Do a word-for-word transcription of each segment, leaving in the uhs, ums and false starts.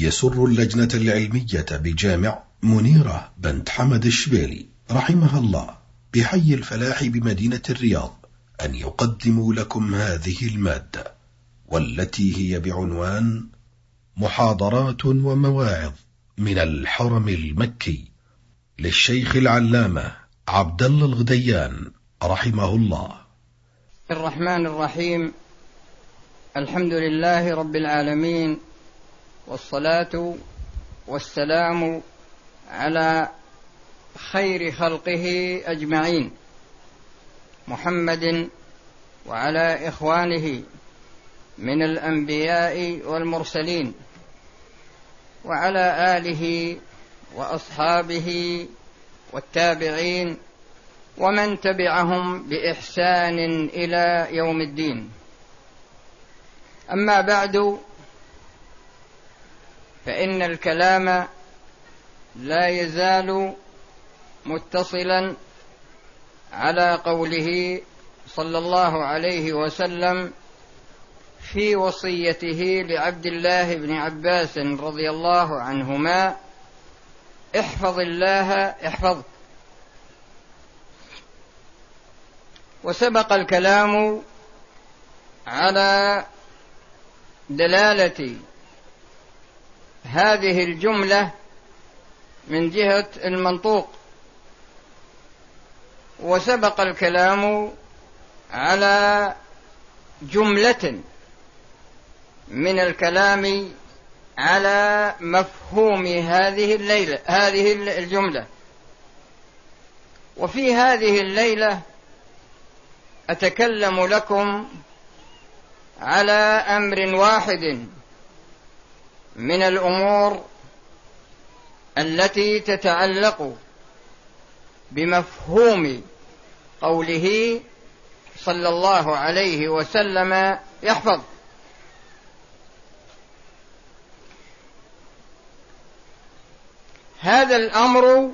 يسر اللجنة العلمية بجامع منيرة بنت حمد الشبيلي رحمها الله بحي الفلاح بمدينة الرياض أن يقدموا لكم هذه المادة، والتي هي بعنوان محاضرات ومواعظ من الحرم المكي للشيخ العلامة عبد الله الغديان رحمه الله. الرحمن الرحيم. الحمد لله رب العالمين، والصلاة والسلام على خير خلقه أجمعين، محمد وعلى إخوانه من الأنبياء والمرسلين، وعلى آله وأصحابه والتابعين ومن تبعهم بإحسان إلى يوم الدين. أما بعد، فإن الكلام لا يزال متصلا على قوله صلى الله عليه وسلم في وصيته لعبد الله بن عباس رضي الله عنهما: احفظ الله احفظك. وسبق الكلام على دلالة هذه الجملة من جهة المنطوق، وسبق الكلام على جملة من الكلام على مفهوم هذه الليلة هذه الجملة. وفي هذه الليلة أتكلم لكم على أمر واحد من الأمور التي تتعلق بمفهوم قوله صلى الله عليه وسلم: يحفظ. هذا الأمر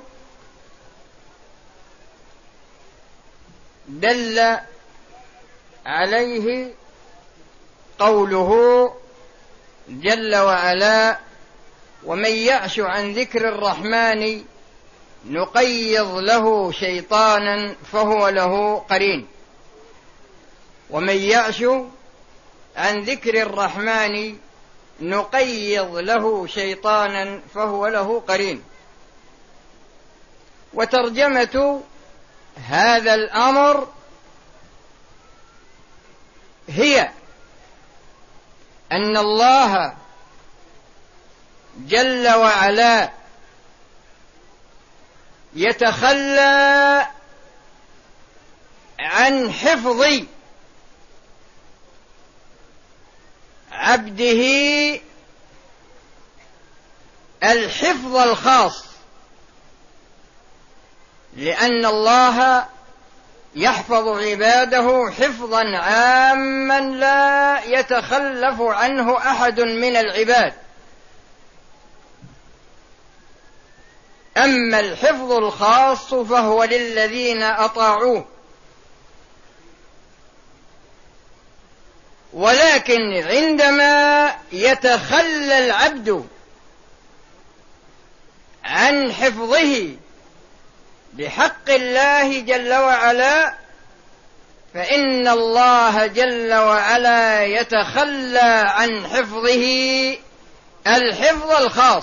دل عليه قوله جل وعلا: ومن يعش عن ذكر الرحمن نقيض له شيطانا فهو له قرين. ومن يعش عن ذكر الرحمن نقيض له شيطانا فهو له قرين. وترجمة هذا الأمر هي أن الله جل وعلا يتخلى عن حفظ عبده الحفظ الخاص، لأن الله يحفظ عباده حفظا عاما لا يتخلف عنه أحد من العباد. أما الحفظ الخاص فهو للذين أطاعوه. ولكن عندما يتخلى العبد عن حفظه بحق الله جل وعلا، فإن الله جل وعلا يتخلى عن حفظه الحفظ الخاص.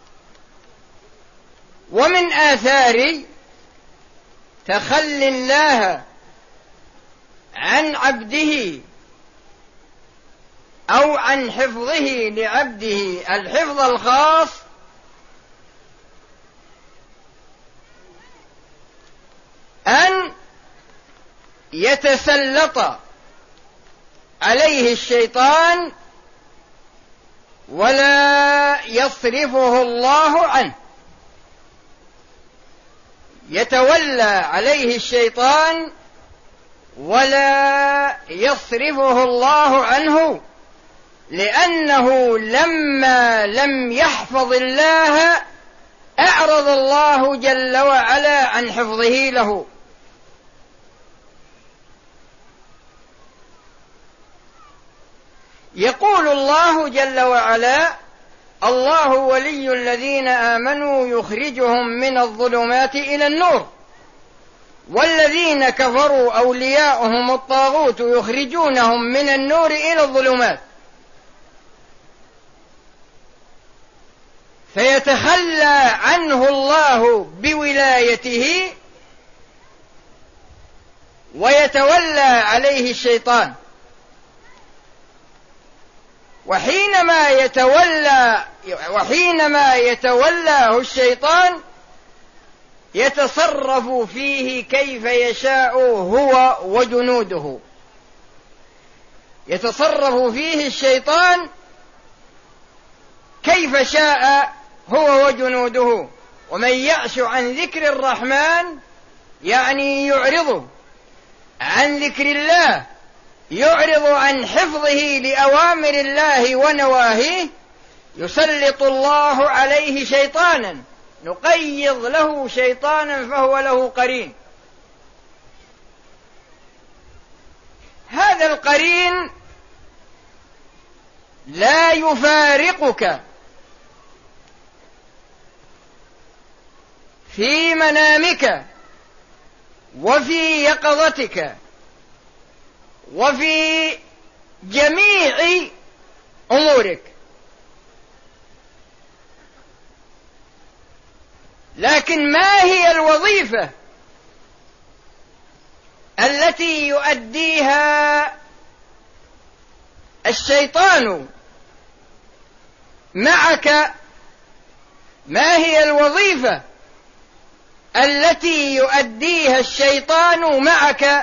ومن آثار تخلي الله عن عبده أو عن حفظه لعبده الحفظ الخاص أن يتسلط عليه الشيطان ولا يصرفه الله عنه. يتولى عليه الشيطان ولا يصرفه الله عنه، لأنه لما لم يحفظ الله أعرض الله جل وعلا عن حفظه له. يقول الله جل وعلا: الله ولي الذين آمنوا يخرجهم من الظلمات إلى النور، والذين كفروا أولياؤهم الطاغوت يخرجونهم من النور إلى الظلمات. فيتخلى عنه الله بولايته ويتولى عليه الشيطان. وحينما يتولى وحينما يتولاه الشيطان يتصرف فيه كيف يشاء هو وجنوده. يتصرف فيه الشيطان كيف شاء هو وجنوده. ومن يعش عن ذكر الرحمن يعني يعرض عن ذكر الله، يعرض عن حفظه لأوامر الله ونواهيه، يسلط الله عليه شيطانا، نقيض له شيطانا فهو له قرين. هذا القرين لا يفارقك في منامك وفي يقظتك وفي جميع أمورك، لكن ما هي الوظيفة التي يؤديها الشيطان معك؟ ما هي الوظيفة التي يؤديها الشيطان معك؟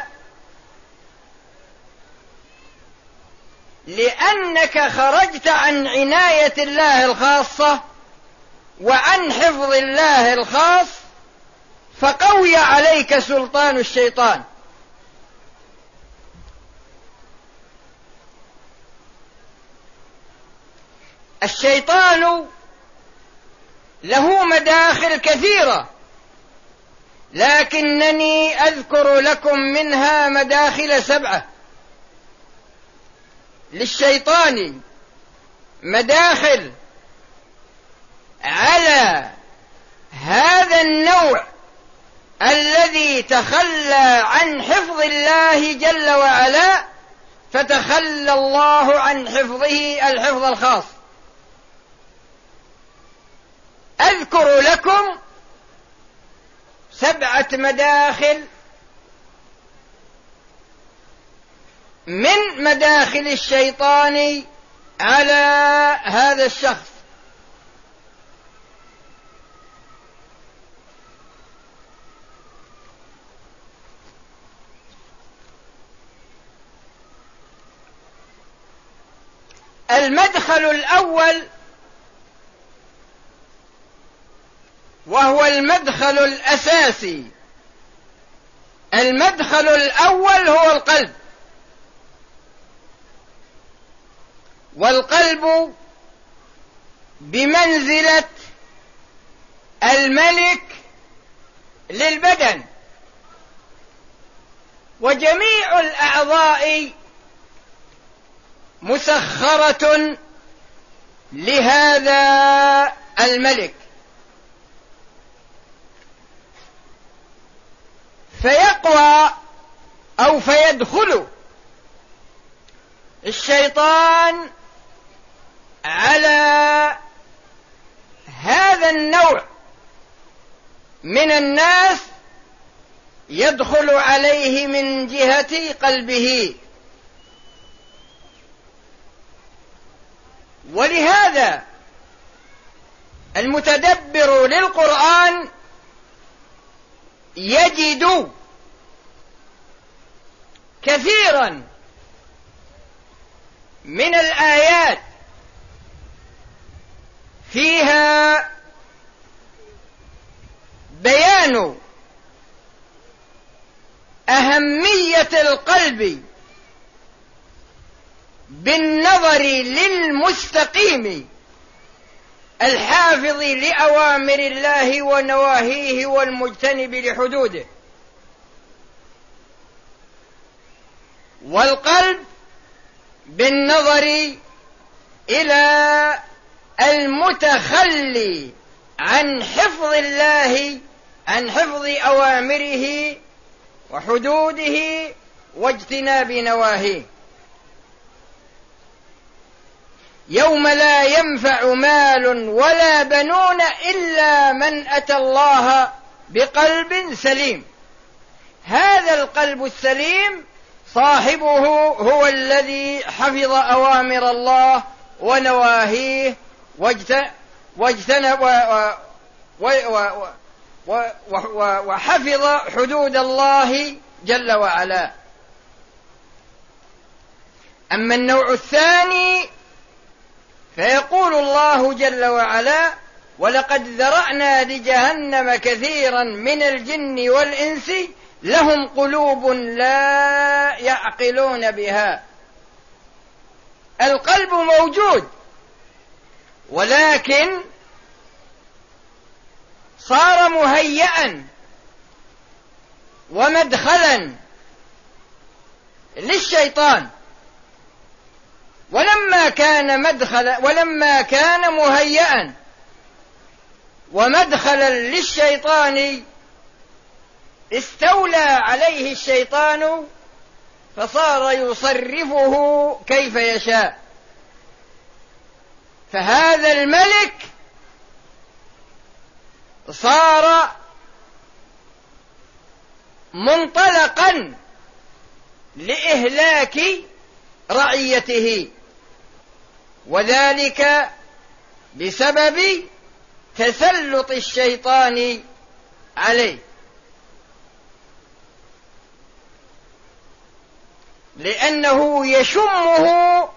لأنك خرجت عن عناية الله الخاصة وعن حفظ الله الخاص، فقوي عليك سلطان الشيطان. الشيطان له مداخل كثيرة، لكنني أذكر لكم منها مداخل سبعة. للشيطان مداخل على هذا النوع الذي تخلى عن حفظ الله جل وعلا، فتخلى الله عن حفظه الحفظ الخاص. أذكر لكم سبعة مداخل من مداخل الشيطان على هذا الشخص. المدخل الأول وهو المدخل الأساسي، المدخل الأول هو القلب. والقلب بمنزلة الملك للبدن، وجميع الأعضاء مسخرة لهذا الملك. فيقوى أو فيدخل الشيطان على هذا النوع من الناس، يدخل عليه من جهة قلبه. ولهذا المتدبر للقرآن يجد كثيرا من الآيات فيها بيان أهمية القلب بالنظر للمستقيم الحافظ لأوامر الله ونواهيه والمجتنب لحدوده. والقلب بالنظر إلى المتخلي عن حفظ الله، عن حفظ أوامره وحدوده واجتناب نواهيه. يوم لا ينفع مال ولا بنون إلا من أتى الله بقلب سليم. هذا القلب السليم صاحبه هو الذي حفظ أوامر الله ونواهيه واجتنب وحفظ حدود الله جل وعلا. أما النوع الثاني فيقول الله جل وعلا: ولقد ذرأنا لجهنم كثيرا من الجن والإنس لهم قلوب لا يعقلون بها. القلب موجود، ولكن صار مهيئا ومدخلا للشيطان. ولما كان مدخلا ولما كان مهيئا ومدخلا للشيطان استولى عليه الشيطان فصار يصرفه كيف يشاء. فهذا الملك صار منطلقا لإهلاك رعيته، وذلك بسبب تسلط الشيطان عليه، لأنه يشمه،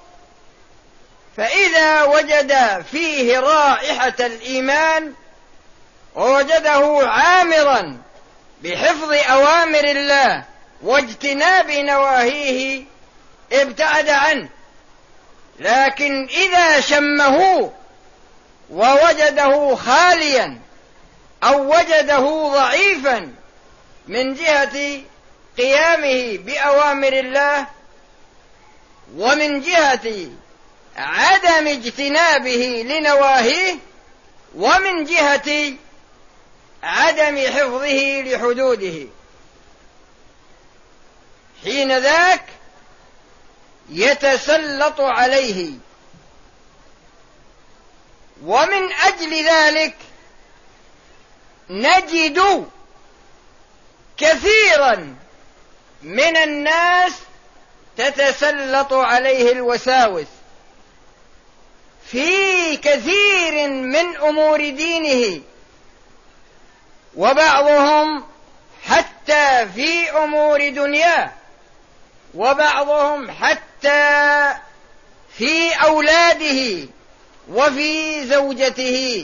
فإذا وجد فيه رائحة الإيمان ووجده عامرا بحفظ أوامر الله واجتناب نواهيه ابتعد عنه. لكن إذا شمه ووجده خاليا أو وجده ضعيفا من جهة قيامه بأوامر الله ومن جهة عدم اجتنابه لنواهيه ومن جهة عدم حفظه لحدوده، حين ذاك يتسلط عليه. ومن أجل ذلك نجد كثيرا من الناس تتسلط عليه الوساوس في كثير من أمور دينه، وبعضهم حتى في أمور دنياه، وبعضهم حتى في أولاده وفي زوجته،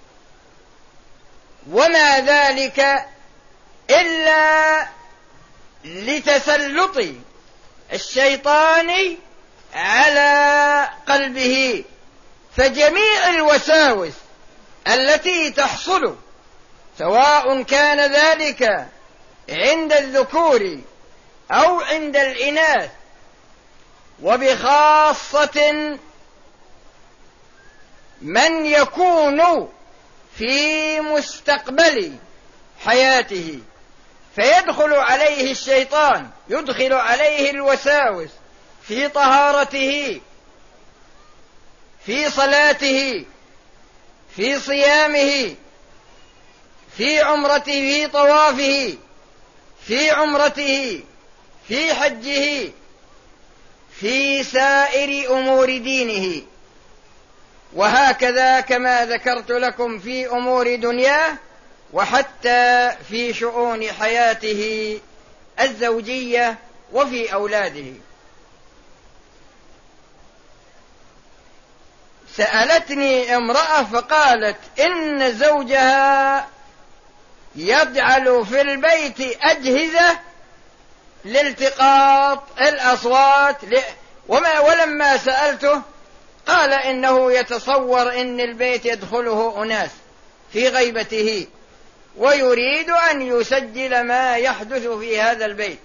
وما ذلك إلا لتسلط الشيطان على قلبه. فجميع الوساوس التي تحصل سواء كان ذلك عند الذكور أو عند الإناث، وبخاصة من يكون في مستقبل حياته، فيدخل عليه الشيطان، يدخل عليه الوساوس في طهارته، في صلاته، في صيامه، في عمرته، في طوافه، في عمرته، في حجه، في سائر أمور دينه. وهكذا كما ذكرت لكم في أمور دنياه، وحتى في شؤون حياته الزوجية وفي أولاده. سألتني امرأة فقالت إن زوجها يجعل في البيت أجهزة لالتقاط الأصوات، وما ولما سألته قال إنه يتصور إن البيت يدخله أناس في غيبته ويريد أن يسجل ما يحدث في هذا البيت،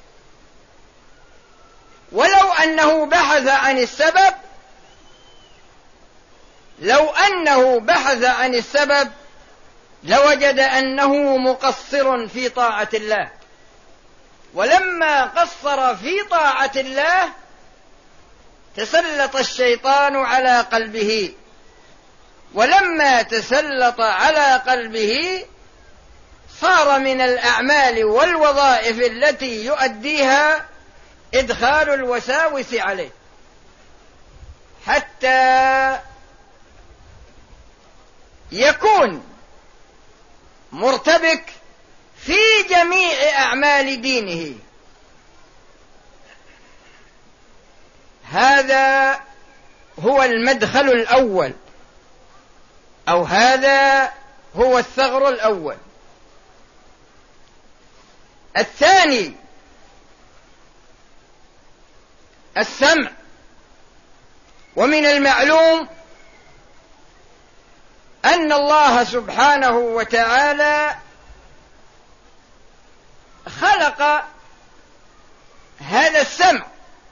ولو أنه بحث عن السبب لو أنه بحث عن السبب لوجد أنه مقصر في طاعة الله، ولما قصر في طاعة الله تسلط الشيطان على قلبه، ولما تسلط على قلبه صار من الأعمال والوظائف التي يؤديها إدخال الوساوس عليه، حتى يكون مرتبك في جميع أعمال دينه. هذا هو المدخل الأول، أو هذا هو الثغر الأول. الثاني السمع. ومن المعلوم أن الله سبحانه وتعالى خلق هذا السمع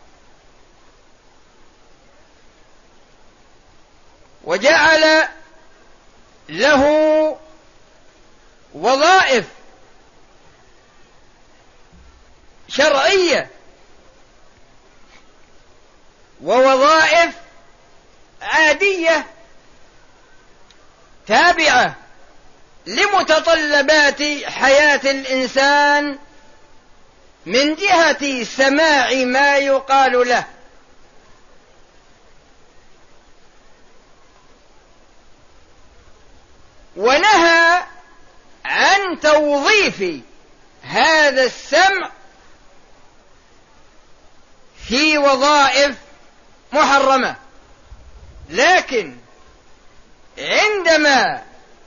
وجعل له وظائف شرعية ووظائف عادية تابعة لمتطلبات حياة الإنسان من جهة سماع ما يقال له. ونهى عن توظيف هذا السمع في وظائف محرمة، لكن عندما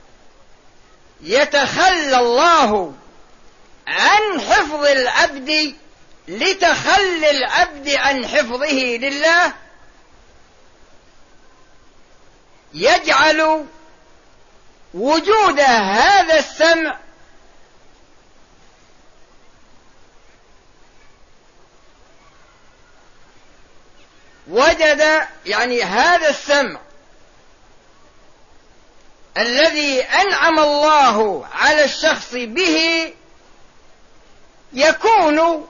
يتخلى الله عن حفظ العبد لتخلي العبد عن حفظه لله يجعل وجود هذا السمع وجد يعني هذا السمع الذي أنعم الله على الشخص به يكون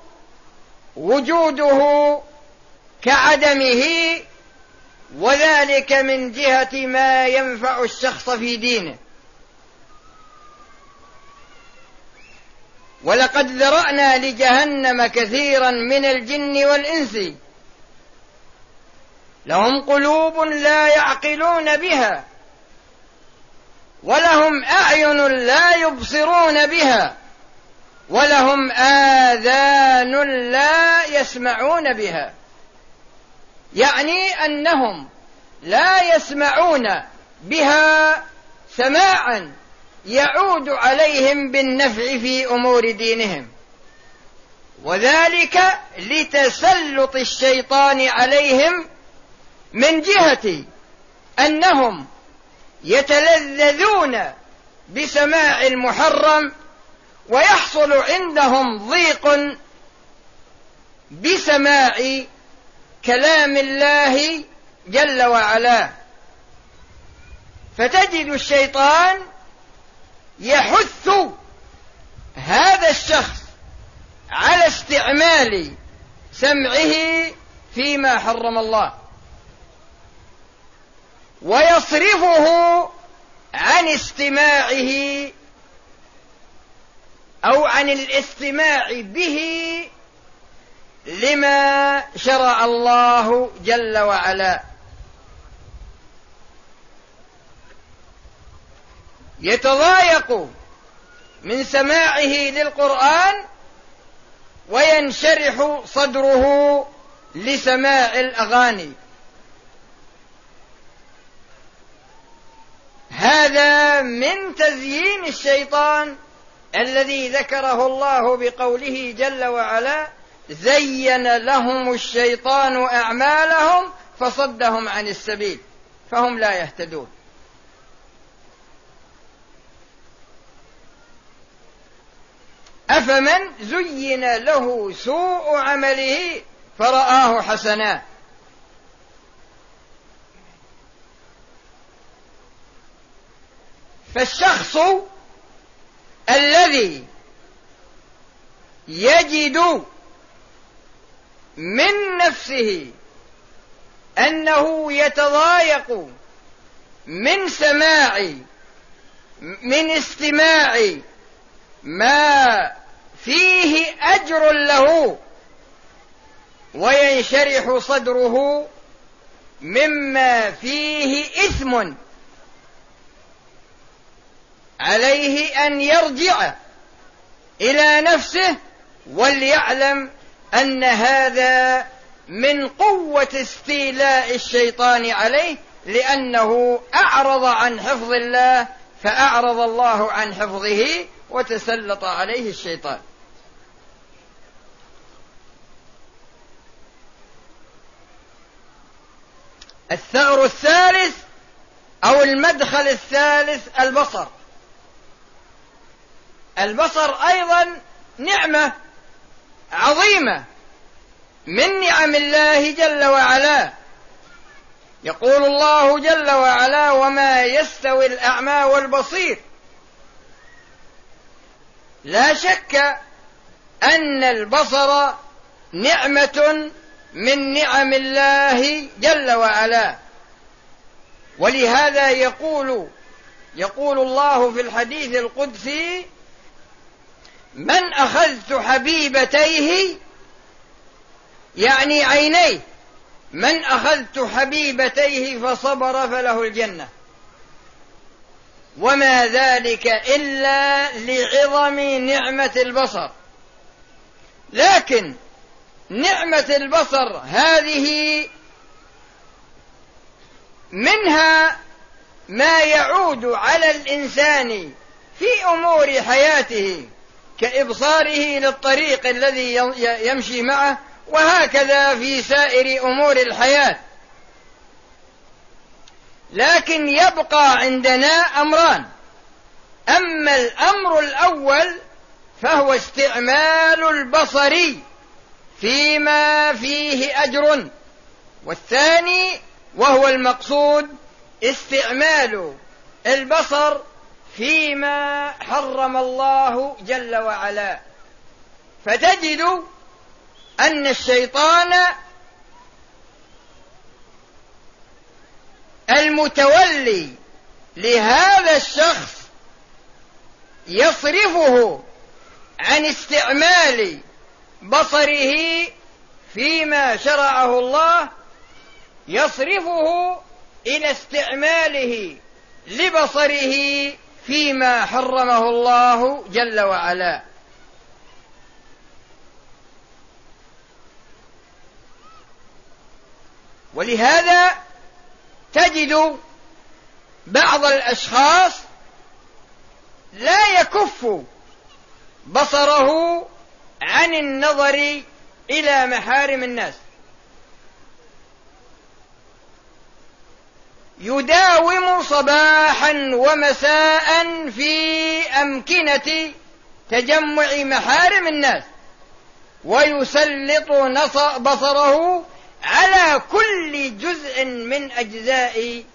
وجوده كعدمه، وذلك من جهة ما ينفع الشخص في دينه. ولقد ذرأنا لجهنم كثيرا من الجن والإنس لهم قلوب لا يعقلون بها ولهم أعين لا يبصرون بها ولهم آذان لا يسمعون بها، يعني أنهم لا يسمعون بها سماعا يعود عليهم بالنفع في أمور دينهم، وذلك لتسلط الشيطان عليهم من جهة أنهم يتلذذون بسماع المحرم ويحصل عندهم ضيق بسماع كلام الله جل وعلا، فتجد الشيطان يحث هذا الشخص على استعمال سمعه فيما حرم الله ويصرفه عن استماعه أو عن الاستماع به لما شرع الله جل وعلا. يتضايق من سماعه للقرآن وينشرح صدره لسماع الأغاني. هذا من تزيين الشيطان الذي ذكره الله بقوله جل وعلا: زين لهم الشيطان أعمالهم فصدهم عن السبيل فهم لا يهتدون. أفمن زين له سوء عمله فرآه حسنا فالشخص الذي يجد من نفسه أنه يتضايق من سماع من استماع ما فيه أجر له وينشرح صدره مما فيه إثم، عليه أن يرجع إلى نفسه وليعلم أن هذا من قوة استيلاء الشيطان عليه، لأنه أعرض عن حفظ الله فأعرض الله عن حفظه وتسلط عليه الشيطان. الثغر الثالث أو المدخل الثالث البصر. البصر أيضا نعمة عظيمة من نعم الله جل وعلا. يقول الله جل وعلا: وما يستوي الأعمى والبصير. لا شك أن البصر نعمة من نعم الله جل وعلا، ولهذا يقول يقول الله في الحديث القدسي: من أخذت حبيبتيه، يعني عينيه، من أخذت حبيبتيه فصبر فله الجنة. وما ذلك إلا لعظم نعمة البصر. لكن نعمة البصر هذه منها ما يعود على الإنسان في أمور حياته كإبصاره للطريق الذي يمشي معه، وهكذا في سائر أمور الحياة. لكن يبقى عندنا أمران: أما الأمر الأول فهو استعمال البصر فيما فيه أجر، والثاني وهو المقصود استعمال البصر فيما حرم الله جل وعلا. فتجد أن الشيطان المتولي لهذا الشخص يصرفه عن استعمال بصره فيما شرعه الله، يصرفه إلى استعماله لبصره فيما حرمه الله جل وعلا. ولهذا تجد بعض الأشخاص لا يكف بصره عن النظر إلى محارم الناس، يداوم صباحا ومساء في أمكنة تجمع محارم الناس، ويسلط بصره على كل جزء من أجزاء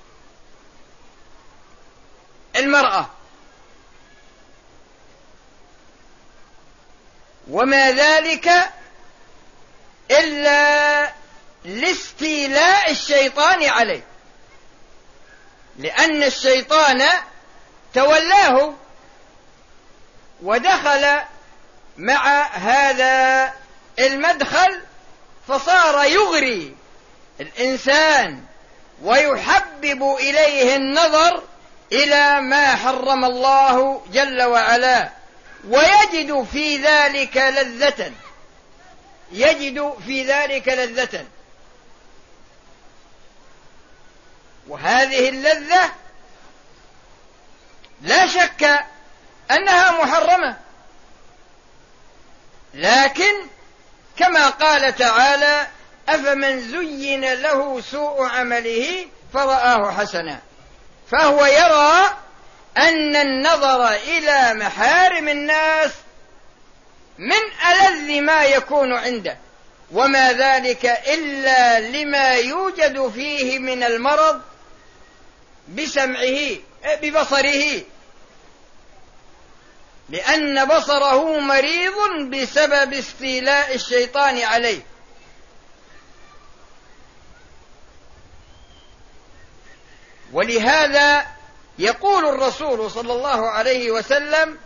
المرأة. وما ذلك إلا لاستيلاء الشيطان عليه، لأن الشيطان تولاه ودخل مع هذا المدخل، فصار يغري الإنسان ويحبب إليه النظر إلى ما حرم الله جل وعلا، ويجد في ذلك لذة يجد في ذلك لذة وهذه اللذة لا شك أنها محرمة، لكن كما قال تعالى: أفمن زين له سوء عمله فرآه حسنا، فهو يرى أن النظر إلى محارم الناس من ألذ ما يكون عنده، وما ذلك إلا لما يوجد فيه من المرض بسمعه ببصره، لأن بصره مريض بسبب استيلاء الشيطان عليه. ولهذا يقول الرسول صلى الله عليه وسلم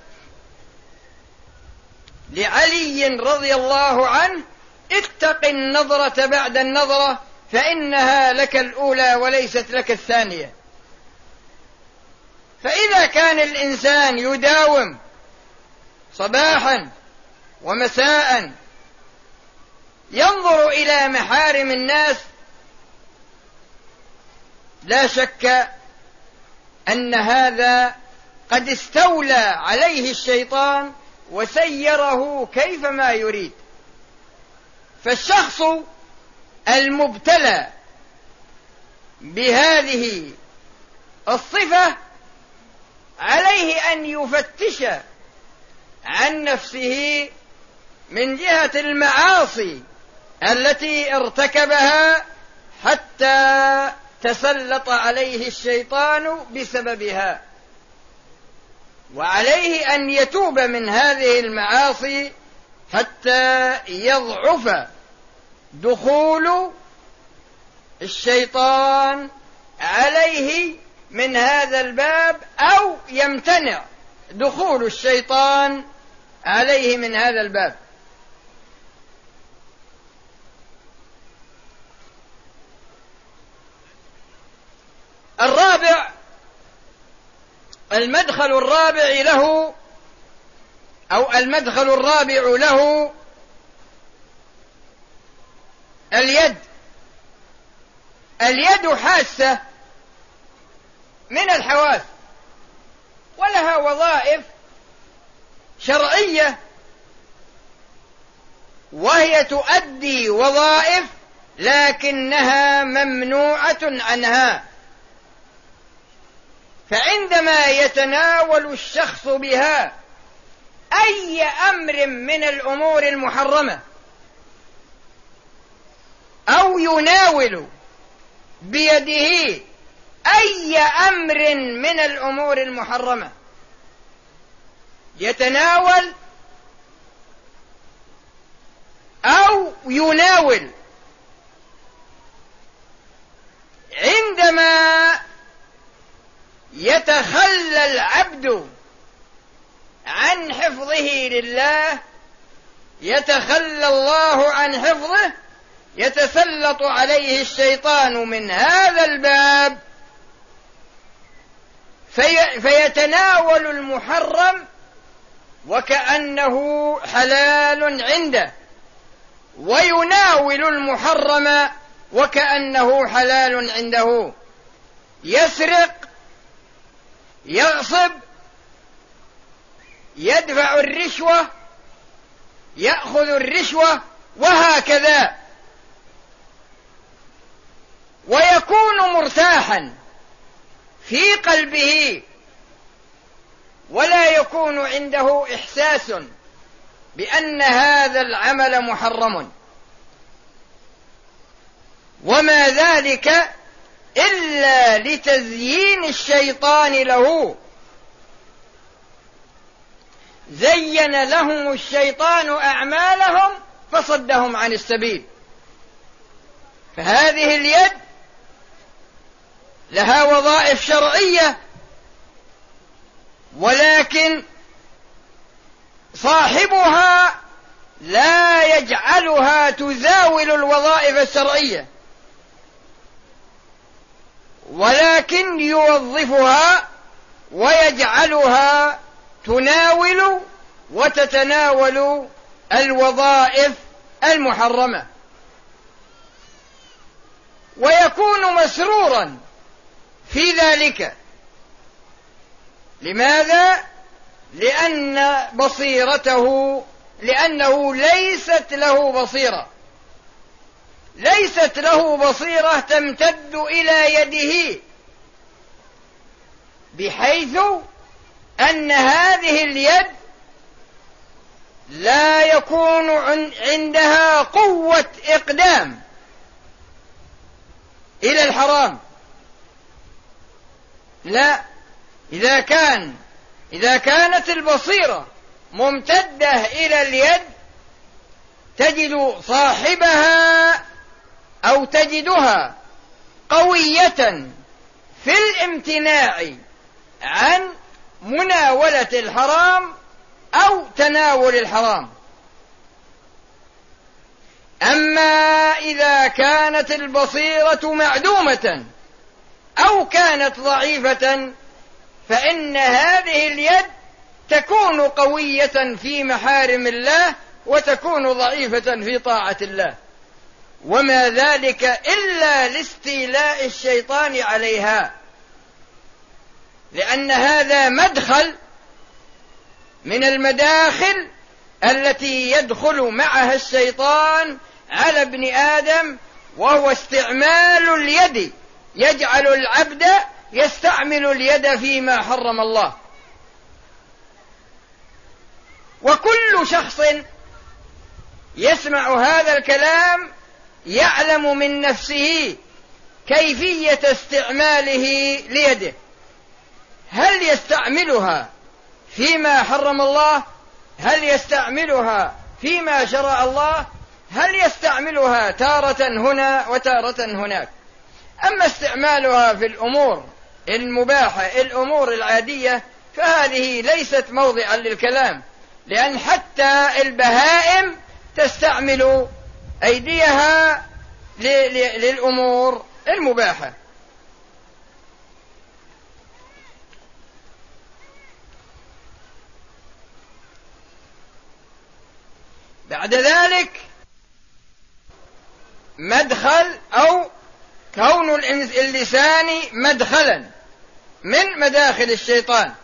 لعلي رضي الله عنه: اتق النظرة بعد النظرة فإنها لك الأولى وليست لك الثانية. فإذا كان الإنسان يداوم صباحا ومساء ينظر إلى محارم الناس، لا شك أن هذا قد استولى عليه الشيطان وسيره كيفما يريد. فالشخص المبتلى بهذه الصفة عليه أن يفتش عن نفسه من جهة المعاصي التي ارتكبها حتى تسلط عليه الشيطان بسببها، وعليه أن يتوب من هذه المعاصي حتى يضعف دخول الشيطان عليه من هذا الباب، أو يمتنع دخول الشيطان عليه من هذا الباب. الرابع، المدخل الرابع له أو المدخل الرابع له اليد. اليد حاسة من الحواس ولها وظائف شرعية، وهي تؤدي وظائف لكنها ممنوعة عنها. فعندما يتناول الشخص بها أي أمر من الأمور المحرمة، أو يناول بيده أي أمر من الأمور المحرمة، يتناول أو يناول عندما يتخلى العبد عن حفظه لله، يتخلى الله عن حفظه، يتسلط عليه الشيطان من هذا الباب في فيتناول المحرم وكأنه حلال عنده، ويناول المحرم وكأنه حلال عنده. يسرق، يغصب، يدفع الرشوة، يأخذ الرشوة، وهكذا، ويكون مرتاحا في قلبه ولا يكون عنده إحساس بأن هذا العمل محرم، وما ذلك إلا لتزيين الشيطان له. زين لهم الشيطان أعمالهم فصدهم عن السبيل. فهذه اليد لها وظائف شرعية، ولكن صاحبها لا يجعلها تزاول الوظائف الشرعية، ولكن يوظفها ويجعلها تناول وتتناول الوظائف المحرمة، ويكون مسرورا في ذلك. لماذا؟ لأن بصيرته لأنه ليست له بصيرة ليست له بصيرة تمتد إلى يده، بحيث أن هذه اليد لا يكون عندها قوة إقدام إلى الحرام، لا، إذا كان إذا كانت البصيرة ممتدة إلى اليد تجد صاحبها أو تجدها قوية في الامتناع عن مناولة الحرام أو تناول الحرام. أما إذا كانت البصيرة معدومة أو كانت ضعيفة فإن هذه اليد تكون قوية في محارم الله وتكون ضعيفة في طاعة الله، وما ذلك إلا لاستيلاء الشيطان عليها، لأن هذا مدخل من المداخل التي يدخل معها الشيطان على ابن آدم، وهو استعمال اليد، يجعل العبد يستعمل اليد فيما حرم الله. وكل شخص يسمع هذا الكلام يعلم من نفسه كيفية استعماله ليده، هل يستعملها فيما حرم الله؟ هل يستعملها فيما شرع الله؟ هل يستعملها تارة هنا وتارة هناك؟ أما استعمالها في الأمور المباحة الأمور العادية فهذه ليست موضعا للكلام، لأن حتى البهائم تستعمل أيديها للأمور المباحة. بعد ذلك مدخل أو كون اللسان مدخلا من مداخل الشيطان.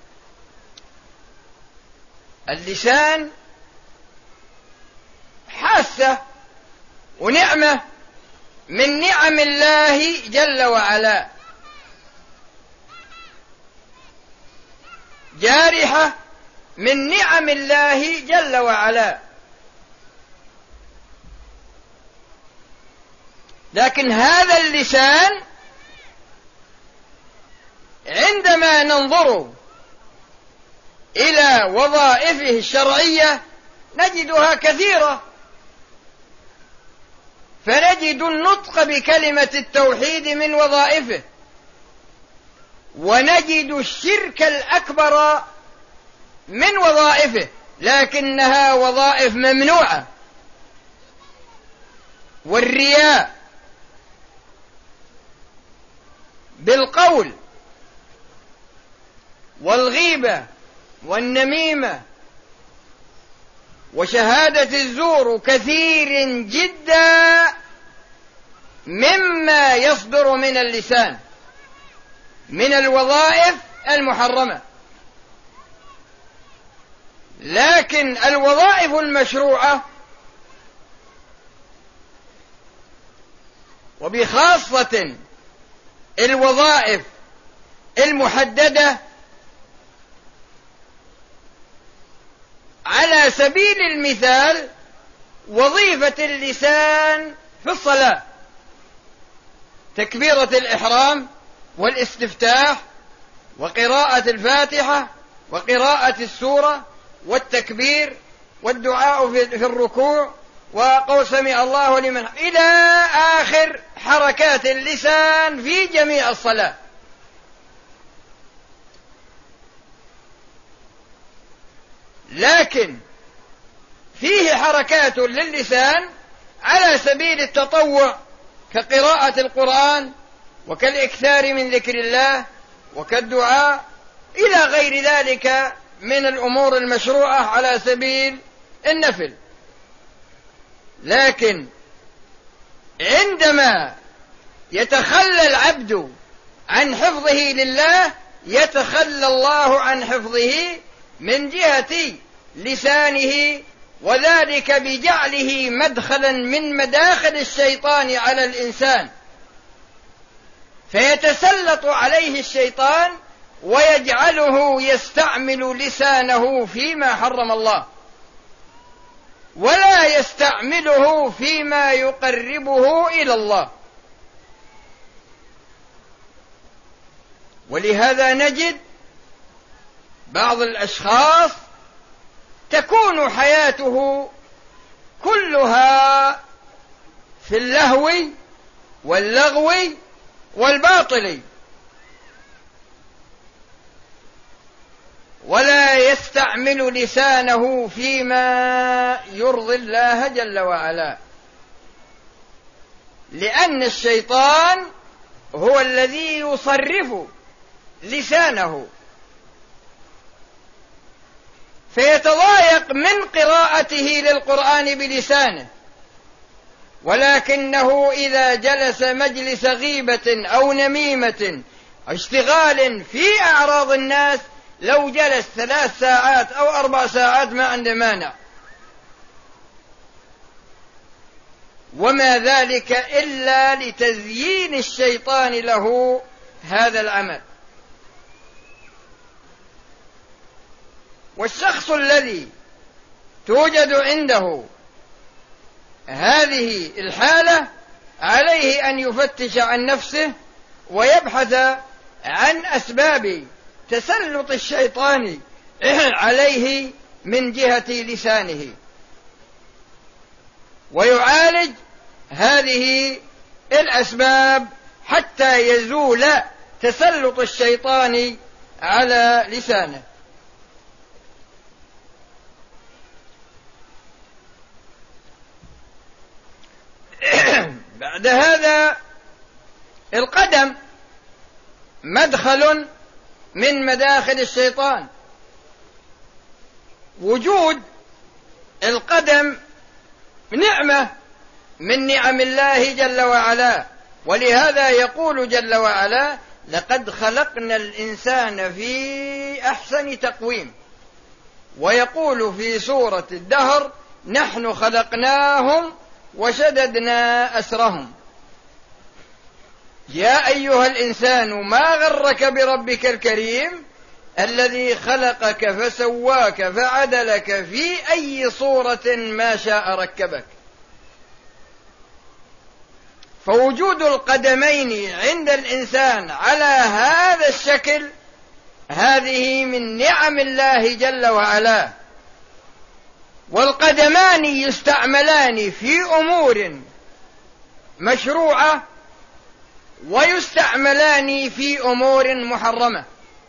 اللسان حاسة ونعمة من نعم الله جل وعلا، جارحة من نعم الله جل وعلا، لكن هذا اللسان عندما ننظر إلى وظائفه الشرعية نجدها كثيرة، فنجد النطق بكلمة التوحيد من وظائفه، ونجد الشرك الأكبر من وظائفه، لكنها وظائف ممنوعة، والرياء بالقول والغيبة والنميمة وشهادة الزور كثير جدا مما يصدر من اللسان من الوظائف المحرمة. لكن الوظائف المشروعة وبخاصة الوظائف المحددة على سبيل المثال وظيفة اللسان في الصلاة، تكبيرة الإحرام والاستفتاح وقراءة الفاتحة وقراءة السورة والتكبير والدعاء في الركوع وقول سمع الله لمن إلى آخر حركات اللسان في جميع الصلاة. لكن فيه حركات للسان على سبيل التطوع كقراءة القرآن وكالإكثار من ذكر الله وكالدعاء إلى غير ذلك من الأمور المشروعة على سبيل النفل. لكن عندما يتخلى العبد عن حفظه لله يتخلى الله عن حفظه من جهة لسانه، وذلك بجعله مدخلا من مداخل الشيطان على الإنسان، فيتسلط عليه الشيطان ويجعله يستعمل لسانه فيما حرم الله ولا يستعمله فيما يقربه إلى الله. ولهذا نجد بعض الأشخاص تكون حياته كلها في اللهو واللغو والباطل، ولا يستعمل لسانه فيما يرضي الله جل وعلا، لأن الشيطان هو الذي يصرف لسانه، فيتضايق من قراءته للقرآن بلسانه، ولكنه إذا جلس مجلس غيبة أو نميمة أو اشتغال في أعراض الناس، لو جلس ثلاث ساعات أو أربع ساعات ما عنده مانع، وما ذلك إلا لتزيين الشيطان له هذا العمل. والشخص الذي توجد عنده هذه الحالة عليه أن يفتش عن نفسه ويبحث عن أسباب تسلط الشيطان عليه من جهة لسانه، ويعالج هذه الأسباب حتى يزول تسلط الشيطان على لسانه. بعد هذا، القدم مدخل من مداخل الشيطان. وجود القدم نعمة من نعم الله جل وعلا، ولهذا يقول جل وعلا: لقد خلقنا الإنسان في أحسن تقويم. ويقول في سورة الدهر: نحن خلقناهم وشددنا أسرهم. يا أيها الإنسان ما غرك بربك الكريم الذي خلقك فسواك فعدلك في أي صورة ما شاء ركبك. فوجود القدمين عند الإنسان على هذا الشكل هذه من نعم الله جل وعلا. والقدمان يستعملان في أمور مشروعة ويستعملان في أمور محرمة،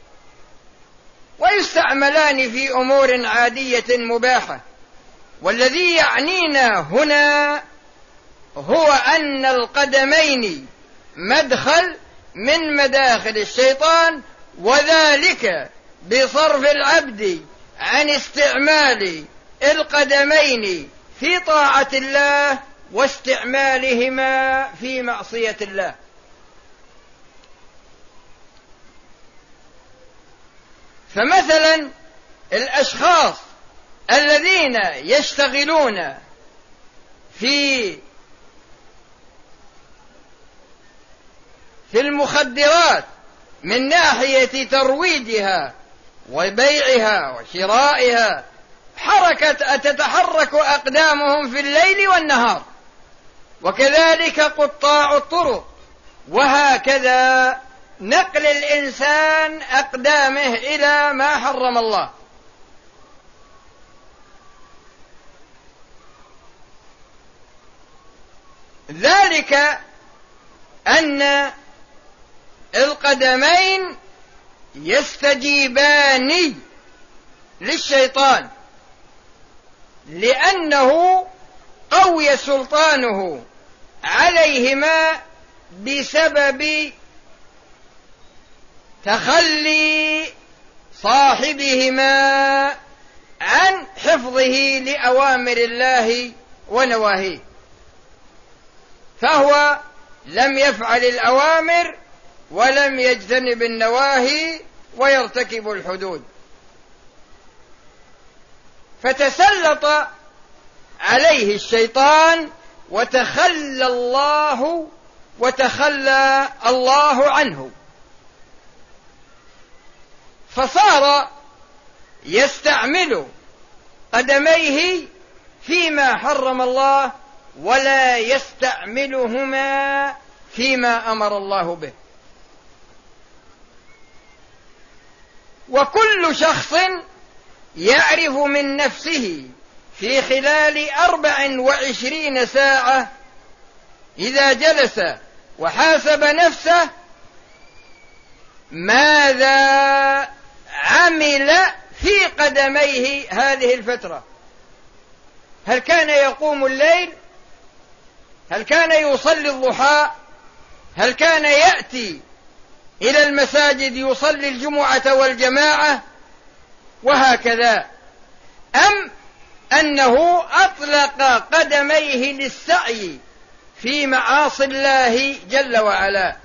ويستعملان في أمور عادية مباحة. والذي يعنينا هنا هو أن القدمين مدخل من مداخل الشيطان، وذلك بصرف العبد عن استعمال القدمين في طاعة الله واستعمالهما في معصية الله. فمثلا الأشخاص الذين يشتغلون في في المخدرات من ناحية ترويجها وبيعها وشرائها، حركة تتحرك أقدامهم في الليل والنهار، وكذلك قطاع الطرق، وهكذا نقل الإنسان أقدامه إلى ما حرم الله. ذلك أن القدمين يستجيبان للشيطان، لأنه قوي سلطانه عليهما بسبب تخلي صاحبهما عن حفظه لأوامر الله ونواهيه، فهو لم يفعل الأوامر ولم يجتنب النواهي ويرتكب الحدود، فتسلط عليه الشيطان وتخلى الله وتخلى الله عنه، فصار يستعمل قدميه فيما حرم الله ولا يستعملهما فيما أمر الله به. وكل شخص يعرف من نفسه في خلال أربع وعشرين ساعة إذا جلس وحاسب نفسه ماذا عمل في قدميه هذه الفترة. هل كان يقوم الليل؟ هل كان يصلي الضحى؟ هل كان يأتي إلى المساجد يصلي الجمعة والجماعة؟ وهكذا. أم أنه أطلق قدميه للسعي في معاصي الله جل وعلا؟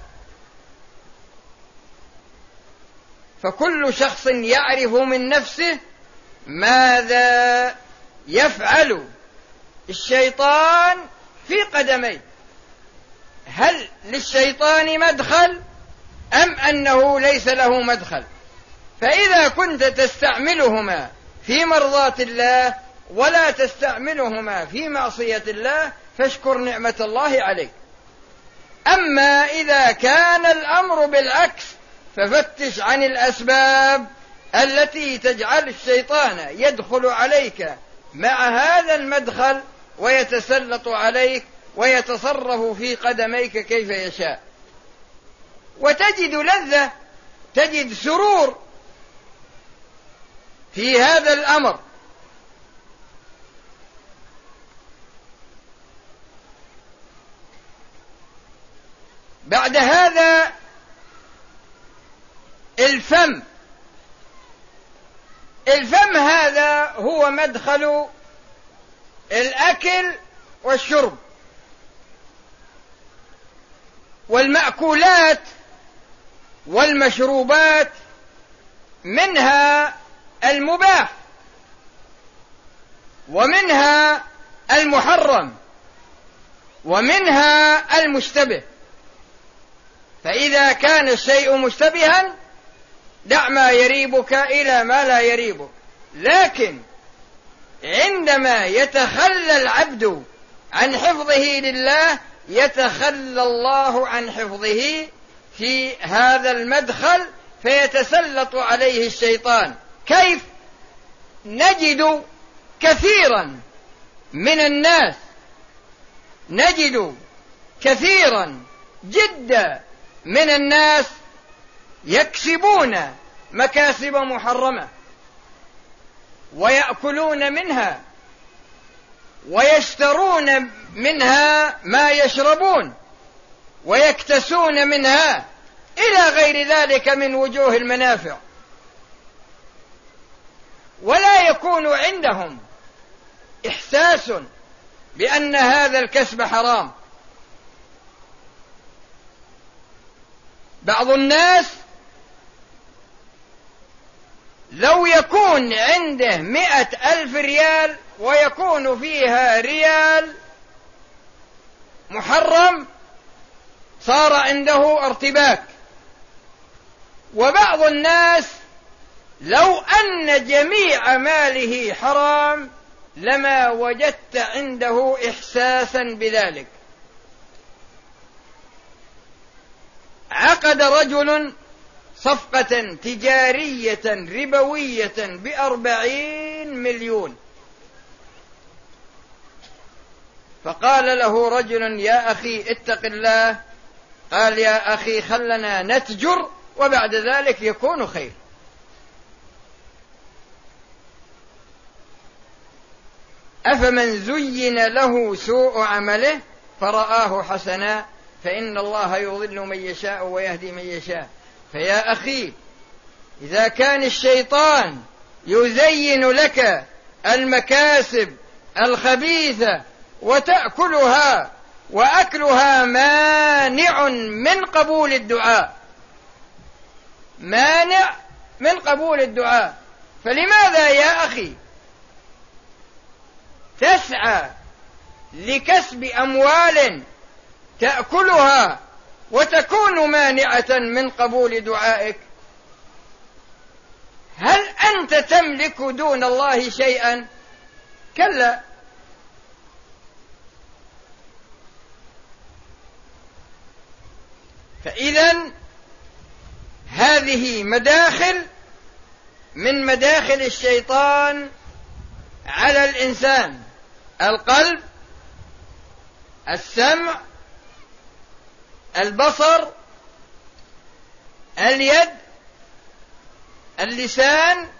فكل شخص يعرف من نفسه ماذا يفعل الشيطان في قدميه. هل للشيطان مدخل أم أنه ليس له مدخل؟ فإذا كنت تستعملهما في مرضاة الله ولا تستعملهما في معصية الله فاشكر نعمة الله عليك. أما إذا كان الأمر بالعكس ففتش عن الأسباب التي تجعل الشيطان يدخل عليك مع هذا المدخل ويتسلط عليك ويتصرف في قدميك كيف يشاء، وتجد لذة، تجد سرور في هذا الأمر. بعد هذا الفم. الفم هذا هو مدخل الأكل والشرب والمأكولات والمشروبات، منها المباح ومنها المحرم ومنها المشتبه. فإذا كان الشيء مشتبها دع ما يريبك إلى ما لا يريبك، لكن عندما يتخلى العبد عن حفظه لله يتخلى الله عن حفظه في هذا المدخل فيتسلط عليه الشيطان. كيف؟ نجد كثيرا من الناس، نجد كثيرا جدا من الناس يكسبون مكاسب محرمة ويأكلون منها ويشترون منها ما يشربون ويكتسون منها إلى غير ذلك من وجوه المنافع، ولا يكون عندهم إحساس بأن هذا الكسب حرام. بعض الناس لو يكون عنده مئة ألف ريال ويكون فيها ريال محرم صار عنده ارتباك. وبعض الناس لو أن جميع ماله حرام لما وجدت عنده إحساسا بذلك. عقد رجل صفقة تجارية ربوية بأربعين مليون، فقال له رجل يا أخي اتق الله، قال يا أخي خلنا نتجر وبعد ذلك يكون خير. أفمن زين له سوء عمله فرآه حسنا فإن الله يضل من يشاء ويهدي من يشاء. فيا أخي إذا كان الشيطان يزين لك المكاسب الخبيثة وتأكلها وأكلها مانع من قبول الدعاء، مانع من قبول الدعاء، فلماذا يا أخي تسعى لكسب أموال تأكلها وتكون مانعة من قبول دعائك؟ هل أنت تملك دون الله شيئا؟ كلا. فإذن هذه مداخل من مداخل الشيطان على الإنسان: القلب، السمع، البصر، اليد، اللسان،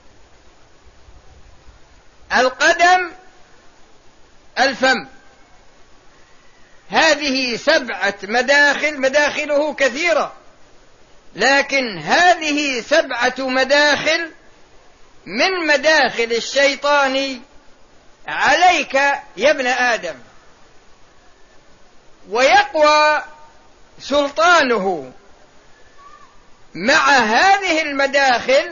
القدم، الفم. هذه سبعة مداخل، مداخله كثيرة، لكن هذه سبعة مداخل من مداخل الشيطان عليك يا ابن آدم، ويقوى سلطانه مع هذه المداخل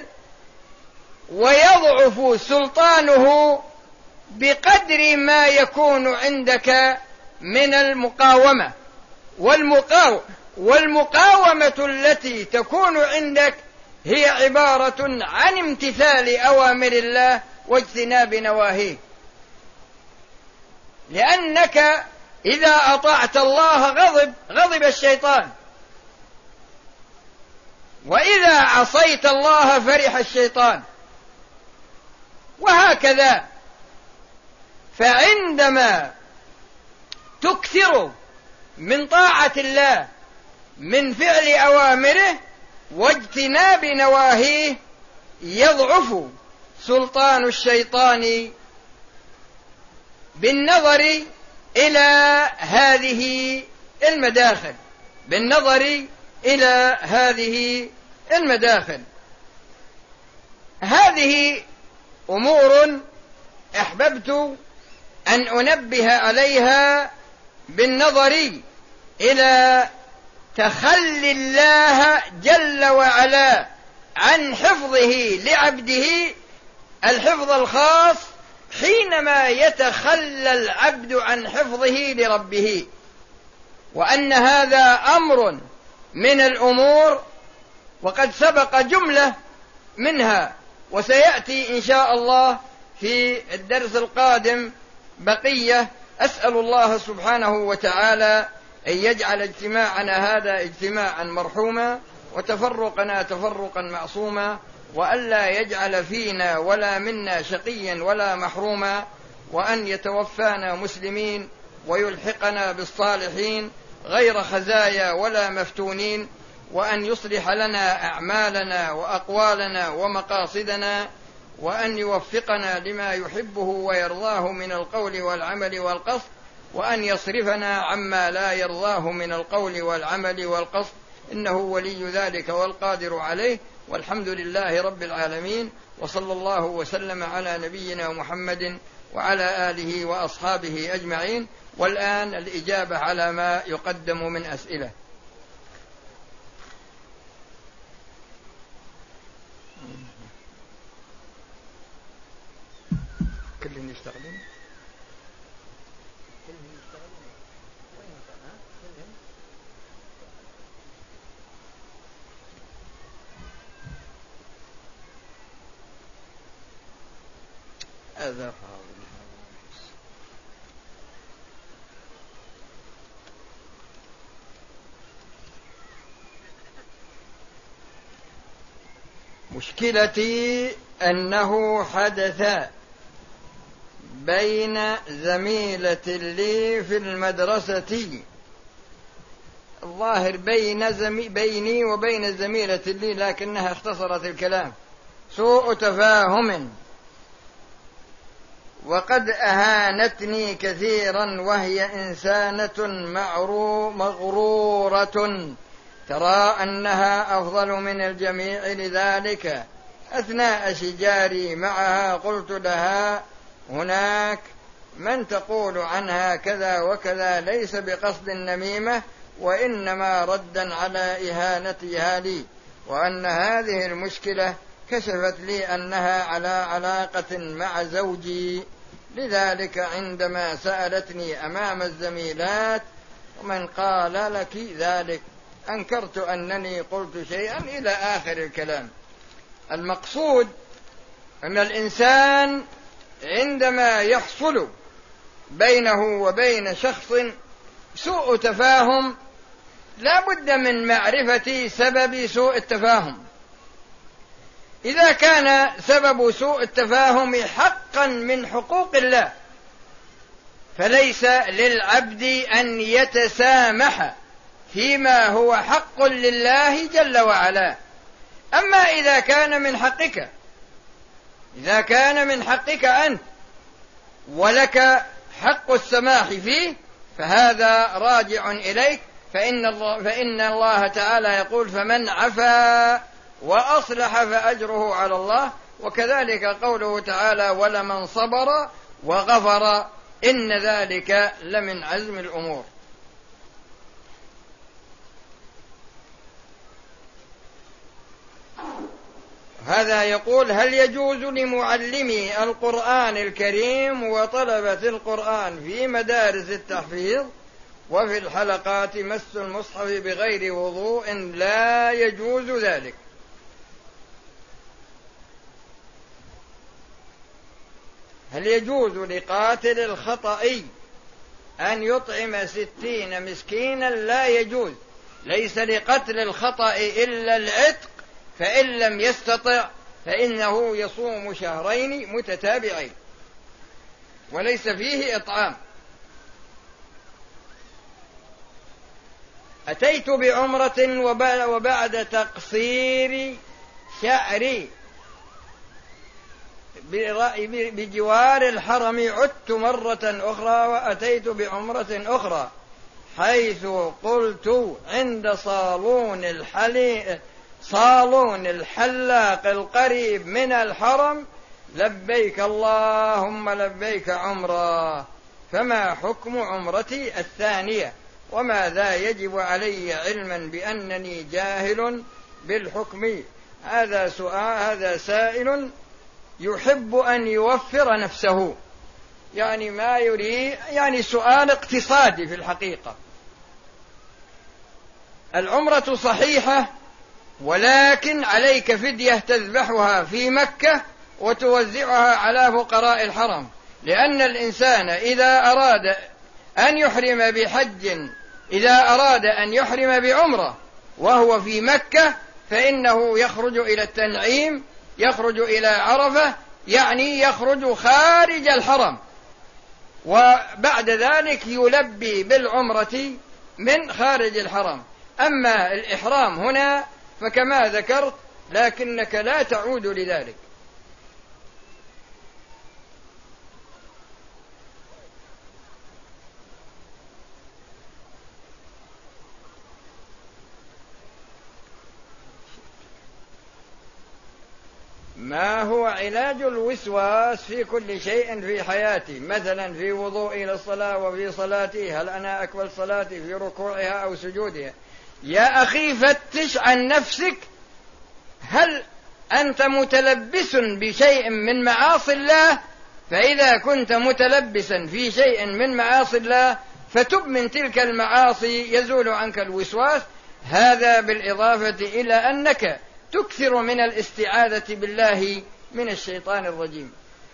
ويضعف سلطانه بقدر ما يكون عندك من المقاومة. والمقاومة والمقاومة التي تكون عندك هي عبارة عن امتثال أوامر الله واجتناب نواهيه، لأنك إذا أطعت الله غضب غضب الشيطان، وإذا عصيت الله فرح الشيطان، وهكذا. فعندما تكثر من طاعة الله، من فعل أوامره واجتناب نواهيه، يضعف سلطان الشيطان بالنظر إلى هذه المداخل بالنظر إلى هذه المداخل. هذه أمور أحببت أن أنبه عليها بالنظر إلى تخلي الله جل وعلا عن حفظه لعبده الحفظ الخاص حينما يتخلى العبد عن حفظه لربه، وأن هذا أمر من الأمور، وقد سبق جملة منها، وسيأتي إن شاء الله في الدرس القادم بقية. أسأل الله سبحانه وتعالى أن يجعل اجتماعنا هذا اجتماعا مرحوما، وتفرقنا تفرقا معصوما، وألا يجعل فينا ولا منا شقيا ولا محروما، وأن يتوفانا مسلمين ويلحقنا بالصالحين غير خزايا ولا مفتونين، وأن يصلح لنا أعمالنا وأقوالنا ومقاصدنا، وأن يوفقنا لما يحبه ويرضاه من القول والعمل والقصد، وأن يصرفنا عما لا يرضاه من القول والعمل والقصد، إنه ولي ذلك والقادر عليه. والحمد لله رب العالمين، وصلى الله وسلم على نبينا محمد وعلى آله وأصحابه أجمعين. والآن الإجابة على ما يقدم من أسئلة. كلهم يشتغلون كلهم يشتغلون وين كلهم هذا مشكلتي أنه حدث بين زميلة لي في المدرسة، الظاهر بين زمي بيني وبين زميلة لي، لكنها اختصرت الكلام، سوء تفاهم، وقد أهانتني كثيرا، وهي إنسانة مغرورة ترى أنها أفضل من الجميع. لذلك أثناء شجاري معها قلت لها: هناك من تقول عنها كذا وكذا، ليس بقصد النميمة، وإنما ردا على إهانتها لي، وأن هذه المشكلة كشفت لي أنها على علاقة مع زوجي. لذلك عندما سألتني أمام الزميلات: ومن قال لك ذلك؟ أنكرت أنني قلت شيئا إلى آخر الكلام. المقصود أن الإنسان عندما يحصل بينه وبين شخص سوء تفاهم لا بد من معرفة سبب سوء التفاهم. إذا كان سبب سوء التفاهم حقا من حقوق الله فليس للعبد أن يتسامح فيما هو حق لله جل وعلا. أما إذا كان من حقك إذا كان من حقك أنت ولك حق السماح فيه فهذا راجع إليك، فإن الله, فإن الله تعالى يقول فمن عفا وأصلح فأجره على الله، وكذلك قوله تعالى ولمن صبر وغفر إن ذلك لمن عزم الأمور. هذا يقول هل يجوز لمعلمي القرآن الكريم وطلبة القرآن في مدارس التحفيظ وفي الحلقات مس المصحف بغير وضوء؟ لا يجوز ذلك. هل يجوز لقاتل الخطئي أن يطعم ستين مسكينا؟ لا يجوز. ليس لقتل الخطأ إلا العتق، فإن لم يستطع فإنه يصوم شهرين متتابعين وليس فيه إطعام. أتيت بعمرة وبعد تقصير شعري بجوار الحرم عدت مرة أخرى وأتيت بعمرة أخرى حيث قلت عند صالون الحلي صالون الحلاق القريب من الحرم لبيك اللهم لبيك عمرة، فما حكم عمرتي الثانية وماذا يجب علي علما بأنني جاهل بالحكم؟ هذا سؤال هذا سائل يحب أن يوفر نفسه، يعني ما يريد يعني سؤال اقتصادي في الحقيقة. العمرة صحيحة ولكن عليك فدية تذبحها في مكة وتوزعها على فقراء الحرم، لأن الإنسان إذا أراد أن يحرم بحج إذا أراد أن يحرم بعمرة وهو في مكة فإنه يخرج إلى التنعيم، يخرج إلى عرفة، يعني يخرج خارج الحرم، وبعد ذلك يلبي بالعمرة من خارج الحرم. أما الإحرام هنا فكما ذكرت لكنك لا تعود لذلك. ما هو علاج الوسواس في كل شيء في حياتي، مثلا في وضوئي للصلاة وفي صلاتي، هل أنا أكمل صلاتي في ركوعها أو سجودها؟ يا أخي فتش عن نفسك، هل أنت متلبس بشيء من معاصي الله؟ فإذا كنت متلبسا في شيء من معاصي الله فتب من تلك المعاصي يزول عنك الوسواس. هذا بالإضافة إلى أنك تكثر من الاستعاذة بالله من الشيطان الرجيم.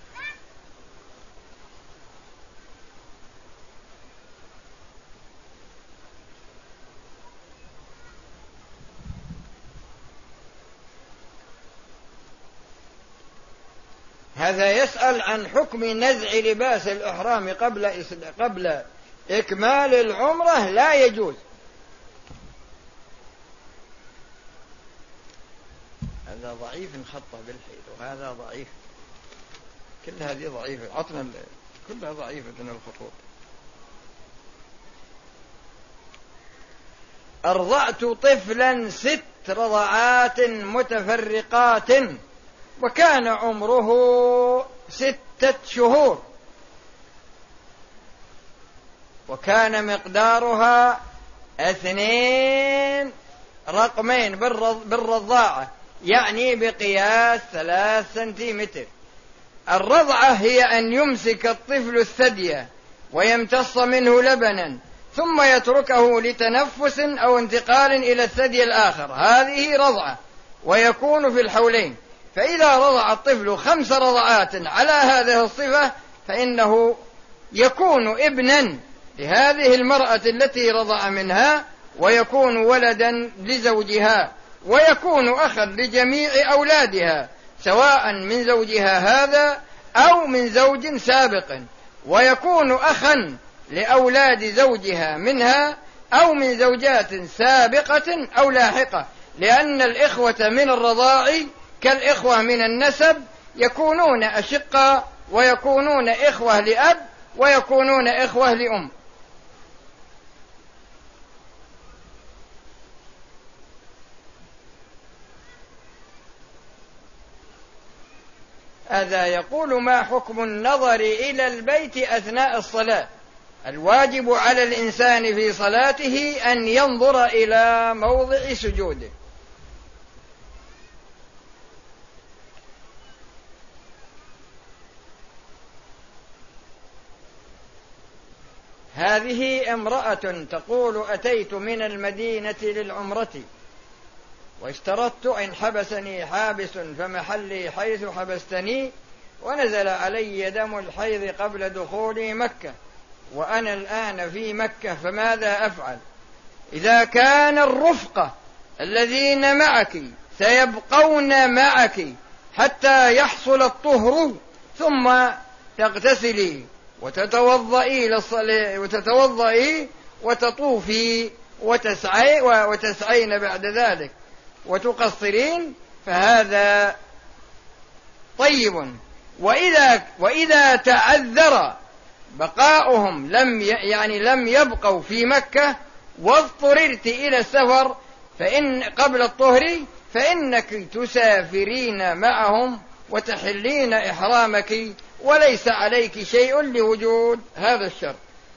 هذا يسأل عن حكم نزع لباس الإحرام قبل قبل إكمال العمرة. لا يجوز. هذا ضعيف خطه بالحيط وهذا ضعيف، كل هذه ضعيفة، عطنا كلها ضعيفة من الخطوط. أرضعت طفلا ست رضعات متفرقات وكان عمره ستة شهور وكان مقدارها اثنين رقمين بالرضاعة، يعني بقياس ثلاث سنتيمتر. الرضعة هي أن يمسك الطفل الثدي ويمتص منه لبنا ثم يتركه لتنفس أو انتقال إلى الثدي الآخر، هذه رضعة ويكون في الحولين. فإذا رضع الطفل خمس رضعات على هذه الصفة فإنه يكون ابنا لهذه المرأة التي رضع منها، ويكون ولدا لزوجها، ويكون أخا لجميع أولادها، سواء من زوجها هذا أو من زوج سابق، ويكون أخا لأولاد زوجها منها أو من زوجات سابقة أو لاحقة، لأن الإخوة من الرضاع كالإخوة من النسب، يكونون أشقاء ويكونون إخوة لأب ويكونون إخوة لأم. هذا يقول: ما حكم النظر إلى البيت أثناء الصلاة؟ الواجب على الإنسان في صلاته أن ينظر إلى موضع سجوده. هذه امرأة تقول: أتيت من المدينة للعمرة واشترطت إن حبسني حابس فمحلي حيث حبستني، ونزل علي دم الحيض قبل دخولي مكة، وأنا الآن في مكة، فماذا أفعل؟ إذا كان الرفقة الذين معك سيبقون معك حتى يحصل الطهر ثم تغتسلي وتتوضئي للصلاة وتتوضئي وتطوفي وتسعي وتسعين بعد ذلك وتقصرين، فهذا طيب. وإذا وإذا تعذر بقاؤهم لم يعني لم يبقوا في مكة واضطررت إلى السفر فإن قبل الطهر، فإنك تسافرين معهم وتحلين إحرامك، وليس عليك شيء لوجود هذا الشرط.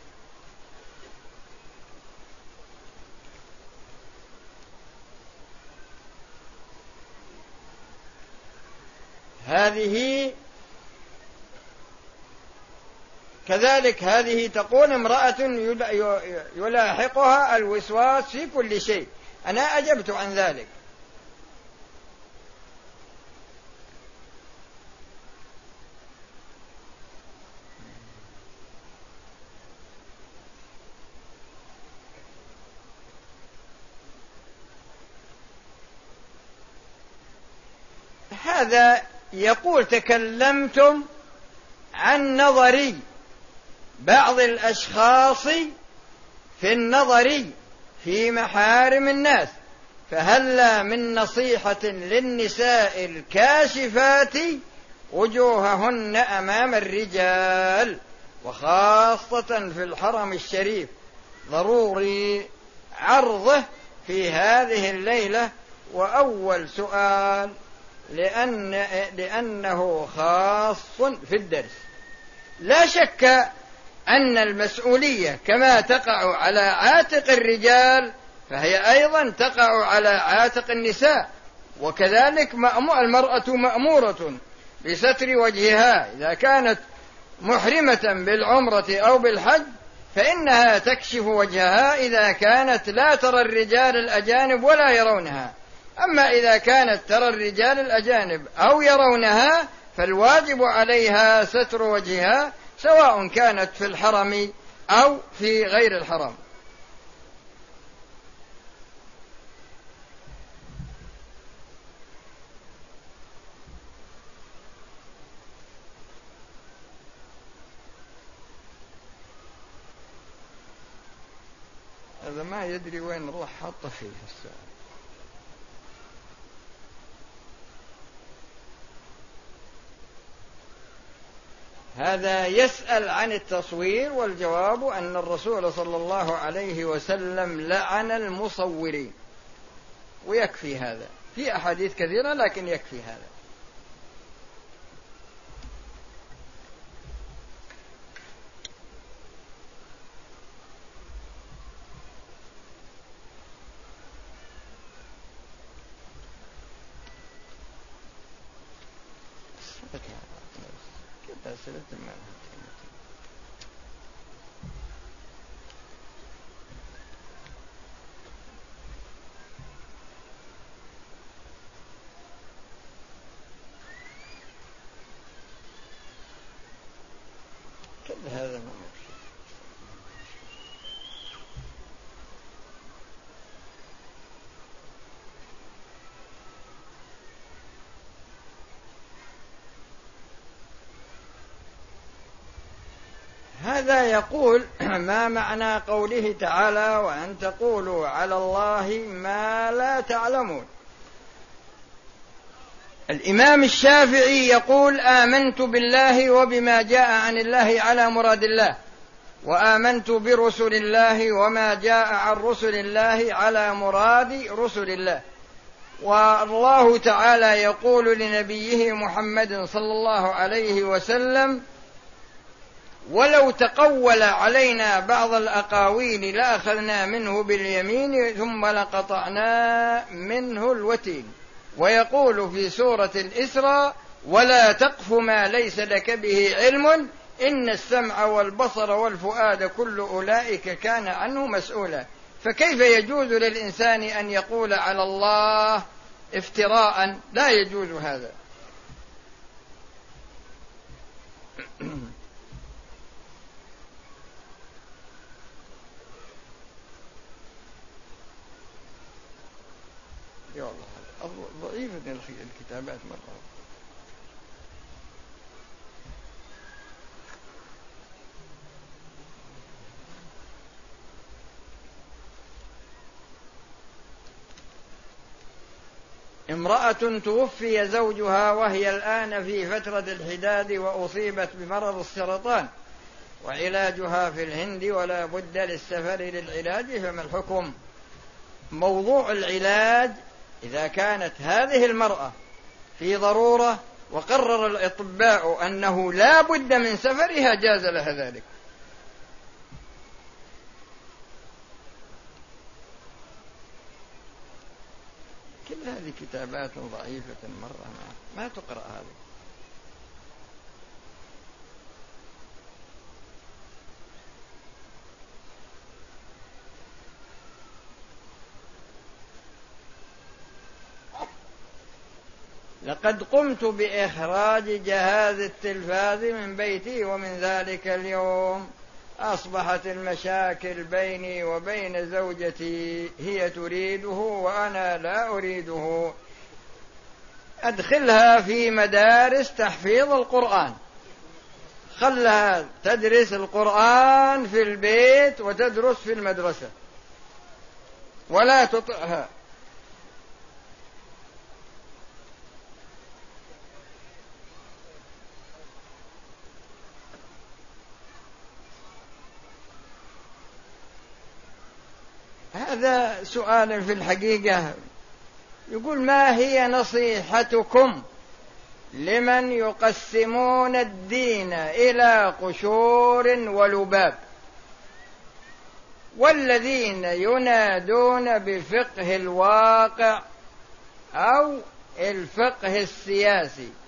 هذه كذلك هذه تقول: امرأة يلاحقها الوسواس في كل شيء. أنا أجبت عن ذلك. هذا يقول: تكلمتم عن نظري بعض الأشخاص في النظر في محارم الناس، فهلا من نصيحة للنساء الكاشفات وجوههن أمام الرجال وخاصة في الحرم الشريف، ضروري عرضه في هذه الليلة. وأول سؤال لأن لأنه خاص في الدرس. لا شك أن المسؤولية كما تقع على عاتق الرجال فهي أيضا تقع على عاتق النساء، وكذلك المرأة مأمورة بستر وجهها إذا كانت محرمة بالعمرة أو بالحج، فإنها تكشف وجهها إذا كانت لا ترى الرجال الأجانب ولا يرونها. أما إذا كانت ترى الرجال الأجانب أو يرونها فالواجب عليها ستر وجهها، سواء كانت في الحرم أو في غير الحرم. هذا ما يدري وين روح حط فيه السؤال. هذا يسأل عن التصوير، والجواب أن الرسول صلى الله عليه وسلم لعن المصورين، ويكفي هذا. في أحاديث كثيرة لكن يكفي هذا. هذا هذا يقول ما معنى قوله تعالى وأن تقولوا على الله ما لا تعلمون؟ الإمام الشافعي يقول آمنت بالله وبما جاء عن الله على مراد الله، وآمنت برسل الله وما جاء عن رسل الله على مراد رسل الله. والله تعالى يقول لنبيه محمد صلى الله عليه وسلم ولو تقول علينا بعض الأقاويل لأخذنا منه باليمين ثم لقطعنا منه الوتين. ويقول في سورة الإسراء ولا تقف ما ليس لك به علم إن السمع والبصر والفؤاد كل أولئك كان عنه مسؤولا. فكيف يجوز للإنسان أن يقول على الله افتراء؟ لا يجوز هذا. يا الله ضعيف الكتابات مرة. امرأة توفي زوجها وهي الآن في فترة الحداد وأصيبت بمرض السرطان وعلاجها في الهند ولا بد للسفر للعلاج، فما الحكم؟ موضوع العلاج إذا كانت هذه المرأة في ضرورة وقرر الأطباء أنه لا بد من سفرها جاز لها ذلك. كل هذه كتابات ضعيفة مرة ما, ما تقرأ هذه. لقد قمت بإخراج جهاز التلفاز من بيتي ومن ذلك اليوم أصبحت المشاكل بيني وبين زوجتي، هي تريده وأنا لا أريده. أدخلها في مدارس تحفيظ القرآن، خلها تدرس القرآن في البيت وتدرس في المدرسة ولا تطعها. هذا سؤال في الحقيقة. يقول ما هي نصيحتكم لمن يقسمون الدين إلى قشور ولباب والذين ينادون بفقه الواقع أو الفقه السياسي